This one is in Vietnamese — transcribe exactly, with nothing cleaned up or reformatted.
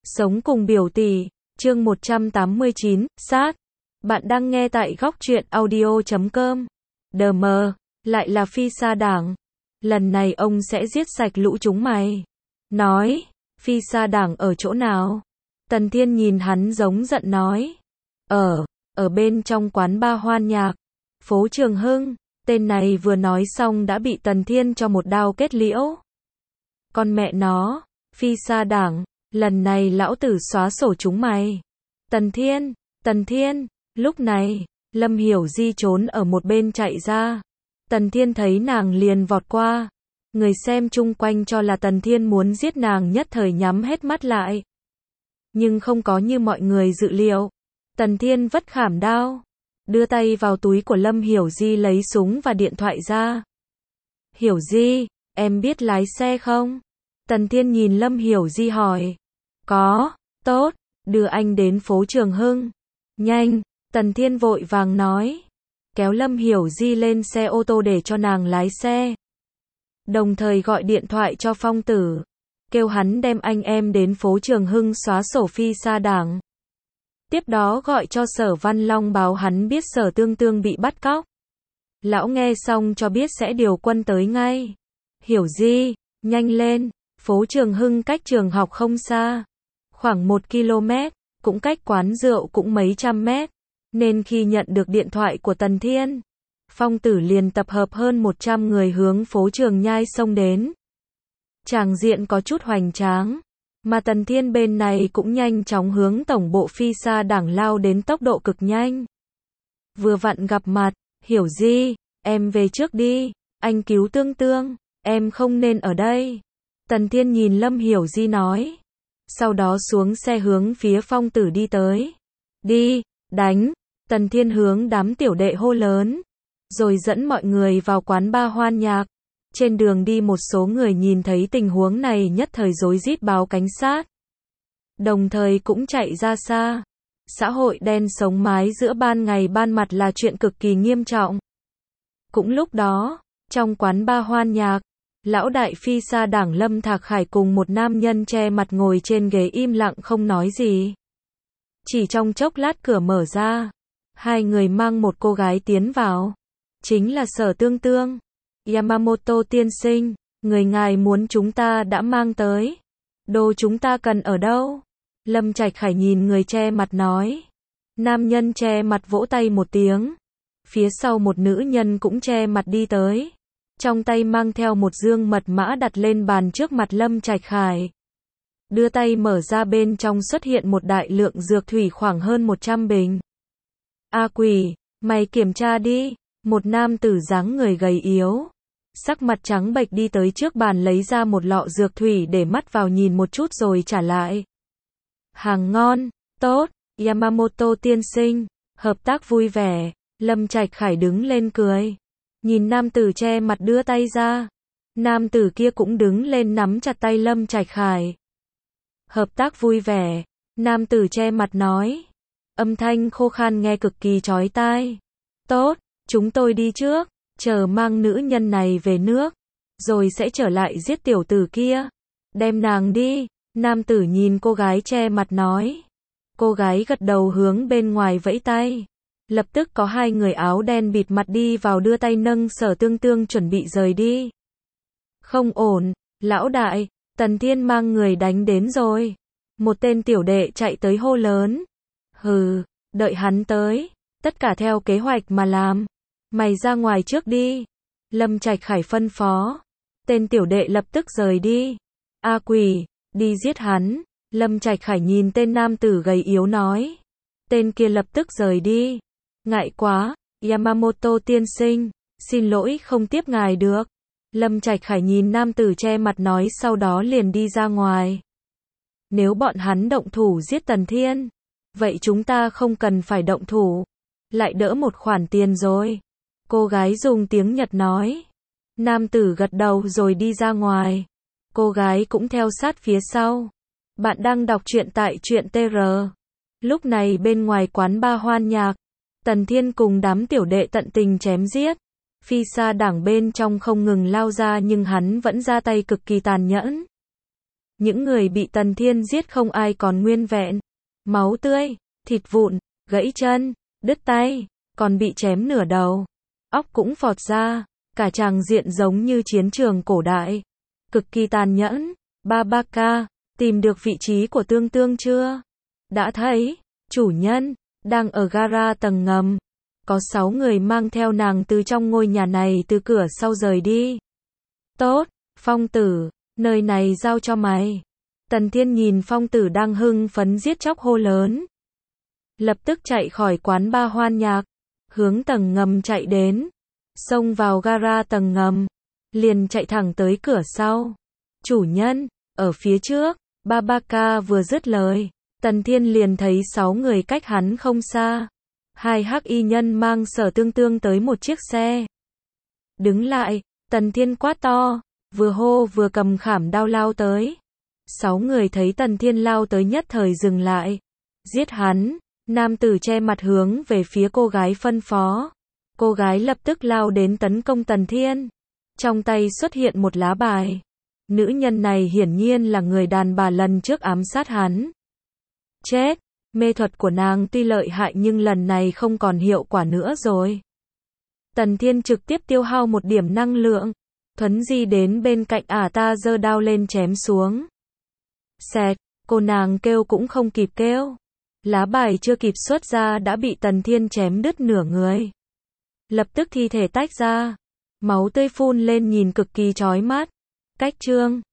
Sống cùng biểu tỷ, chương một trăm tám mươi chín, sát. Bạn đang nghe tại góc truyện audio chấm com. Đờ mờ, lại là Phi Sa Đảng. Lần này ông sẽ giết sạch lũ chúng mày. Nói, Phi Sa Đảng ở chỗ nào? Tần Thiên nhìn hắn giống giận nói. Ở, ở bên trong quán bar hoan nhạc. Phố Trường Hưng, tên này vừa nói xong đã bị Tần Thiên cho một đao kết liễu. Con mẹ nó, Phi Sa Đảng, lần này lão tử xóa sổ chúng mày. Tần Thiên, Tần Thiên, lúc này, Lâm Hiểu Di trốn ở một bên chạy ra. Tần Thiên thấy nàng liền vọt qua. Người xem chung quanh cho là Tần Thiên muốn giết nàng nhất thời nhắm hết mắt lại. Nhưng không có như mọi người dự liệu. Tần Thiên vất khảm đao, đưa tay vào túi của Lâm Hiểu Di lấy súng và điện thoại ra. Hiểu Di, em biết lái xe không? Tần Thiên nhìn Lâm Hiểu Di hỏi. Có, tốt, đưa anh đến phố Trường Hưng. Nhanh, Tần Thiên vội vàng nói. Kéo Lâm Hiểu Di lên xe ô tô để cho nàng lái xe. Đồng thời gọi điện thoại cho Phong Tử. Kêu hắn đem anh em đến phố Trường Hưng xóa sổ Phi Sa Đảng. Tiếp đó gọi cho Sở Văn Long báo hắn biết Sở Tương Tương bị bắt cóc. Lão nghe xong cho biết sẽ điều quân tới ngay. Hiểu Di, nhanh lên, phố Trường Hưng cách trường học không xa. Khoảng một ki lô mét, cũng cách quán rượu cũng mấy trăm mét. Nên khi nhận được điện thoại của Tần Thiên, Phong Tử liền tập hợp hơn một trăm người hướng phố Trường Nhai xông đến. Tràng diện có chút hoành tráng. Mà Tần Thiên bên này cũng nhanh chóng hướng tổng bộ Phi Sa Đảng lao đến tốc độ cực nhanh. Vừa vặn gặp mặt, Hiểu Di, em về trước đi, anh cứu Tương Tương, em không nên ở đây. Tần Thiên nhìn Lâm Hiểu Di nói. Sau đó xuống xe hướng phía Phong Tử đi tới. Đi, đánh, Tần Thiên hướng đám tiểu đệ hô lớn. Rồi dẫn mọi người vào quán bar hoan nhạc. Trên đường đi một số người nhìn thấy tình huống này nhất thời rối rít báo cảnh sát. Đồng thời cũng chạy ra xa. Xã hội đen sống mái giữa ban ngày ban mặt là chuyện cực kỳ nghiêm trọng. Cũng lúc đó, trong quán bar hoan nhạc, lão đại Phi Sa Đảng Lâm Thạc Khải cùng một nam nhân che mặt ngồi trên ghế im lặng không nói gì. Chỉ trong chốc lát cửa mở ra. Hai người mang một cô gái tiến vào. Chính là Sở Tương Tương. Yamamoto tiên sinh, người ngài muốn chúng ta đã mang tới. Đồ chúng ta cần ở đâu? Lâm Trạch Khải nhìn người che mặt nói. Nam nhân che mặt vỗ tay một tiếng. Phía sau một nữ nhân cũng che mặt đi tới. Trong tay mang theo một dương mật mã đặt lên bàn trước mặt Lâm Trạch Khải. Đưa tay mở ra bên trong xuất hiện một đại lượng dược thủy khoảng hơn một trăm bình. A quỷ, mày kiểm tra đi. Một nam tử dáng người gầy yếu. Sắc mặt trắng bệch đi tới trước bàn lấy ra một lọ dược thủy để mắt vào nhìn một chút rồi trả lại. Hàng ngon, tốt, Yamamoto tiên sinh, hợp tác vui vẻ. Lâm Trạch Khải đứng lên cười. Nhìn nam tử che mặt đưa tay ra. Nam tử kia cũng đứng lên nắm chặt tay Lâm Trạch Khải. Hợp tác vui vẻ. Nam tử che mặt nói. Âm thanh khô khan nghe cực kỳ chói tai. Tốt, chúng tôi đi trước. Chờ mang nữ nhân này về nước. Rồi sẽ trở lại giết tiểu tử kia. Đem nàng đi. Nam tử nhìn cô gái che mặt nói. Cô gái gật đầu hướng bên ngoài vẫy tay. Lập tức có hai người áo đen bịt mặt đi vào đưa tay nâng Sở Tương Tương chuẩn bị rời đi. Không ổn, lão đại, Tần Thiên mang người đánh đến rồi. Một tên tiểu đệ chạy tới hô lớn. Hừ, đợi hắn tới. Tất cả theo kế hoạch mà làm. Mày ra ngoài trước đi. Lâm Trạch Khải phân phó. Tên tiểu đệ lập tức rời đi. A quỷ, đi giết hắn. Lâm Trạch Khải nhìn tên nam tử gầy yếu nói. Tên kia lập tức rời đi. Ngại quá, Yamamoto tiên sinh, xin lỗi không tiếp ngài được. Lâm Trạch Khải nhìn nam tử che mặt nói sau đó liền đi ra ngoài. Nếu bọn hắn động thủ giết Tần Thiên, vậy chúng ta không cần phải động thủ. Lại đỡ một khoản tiền rồi. Cô gái dùng tiếng Nhật nói. Nam tử gật đầu rồi đi ra ngoài. Cô gái cũng theo sát phía sau. Bạn đang đọc truyện tại truyện tê rờ. Lúc này bên ngoài quán bar hoan nhạc, Tần Thiên cùng đám tiểu đệ tận tình chém giết. Phi Sa Đảng bên trong không ngừng lao ra nhưng hắn vẫn ra tay cực kỳ tàn nhẫn. Những người bị Tần Thiên giết không ai còn nguyên vẹn. Máu tươi, thịt vụn, gãy chân, đứt tay, còn bị chém nửa đầu. Óc cũng phọt ra, cả tràng diện giống như chiến trường cổ đại. Cực kỳ tàn nhẫn. Babaka, tìm được vị trí của Tương Tương chưa? Đã thấy, chủ nhân, đang ở gara tầng ngầm. Có sáu người mang theo nàng từ trong ngôi nhà này từ cửa sau rời đi. Tốt, Phong Tử, nơi này giao cho mày. Tần Thiên nhìn Phong Tử đang hưng phấn giết chóc hô lớn. Lập tức chạy khỏi quán ba hoan nhạc, hướng tầng ngầm chạy đến. Xông vào gara tầng ngầm, liền chạy thẳng tới cửa sau. Chủ nhân, ở phía trước, Babaka vừa dứt lời, Tần Thiên liền thấy sáu người cách hắn không xa. Hai hắc y nhân mang Sở Tương Tương tới một chiếc xe. Đứng lại, Tần Thiên quát to, vừa hô vừa cầm khảm đao lao tới. Sáu người thấy Tần Thiên lao tới nhất thời dừng lại. Giết hắn, nam tử che mặt hướng về phía cô gái phân phó. Cô gái lập tức lao đến tấn công Tần Thiên. Trong tay xuất hiện một lá bài. Nữ nhân này hiển nhiên là người đàn bà lần trước ám sát hắn. Chết, mê thuật của nàng tuy lợi hại nhưng lần này không còn hiệu quả nữa rồi. Tần Thiên trực tiếp tiêu hao một điểm năng lượng. Thuấn di đến bên cạnh ả ta giơ đao lên chém xuống. Xẹt, cô nàng kêu cũng không kịp kêu. Lá bài chưa kịp xuất ra đã bị Tần Thiên chém đứt nửa người. Lập tức thi thể tách ra. Máu tươi phun lên nhìn cực kỳ chói mắt. Cách chương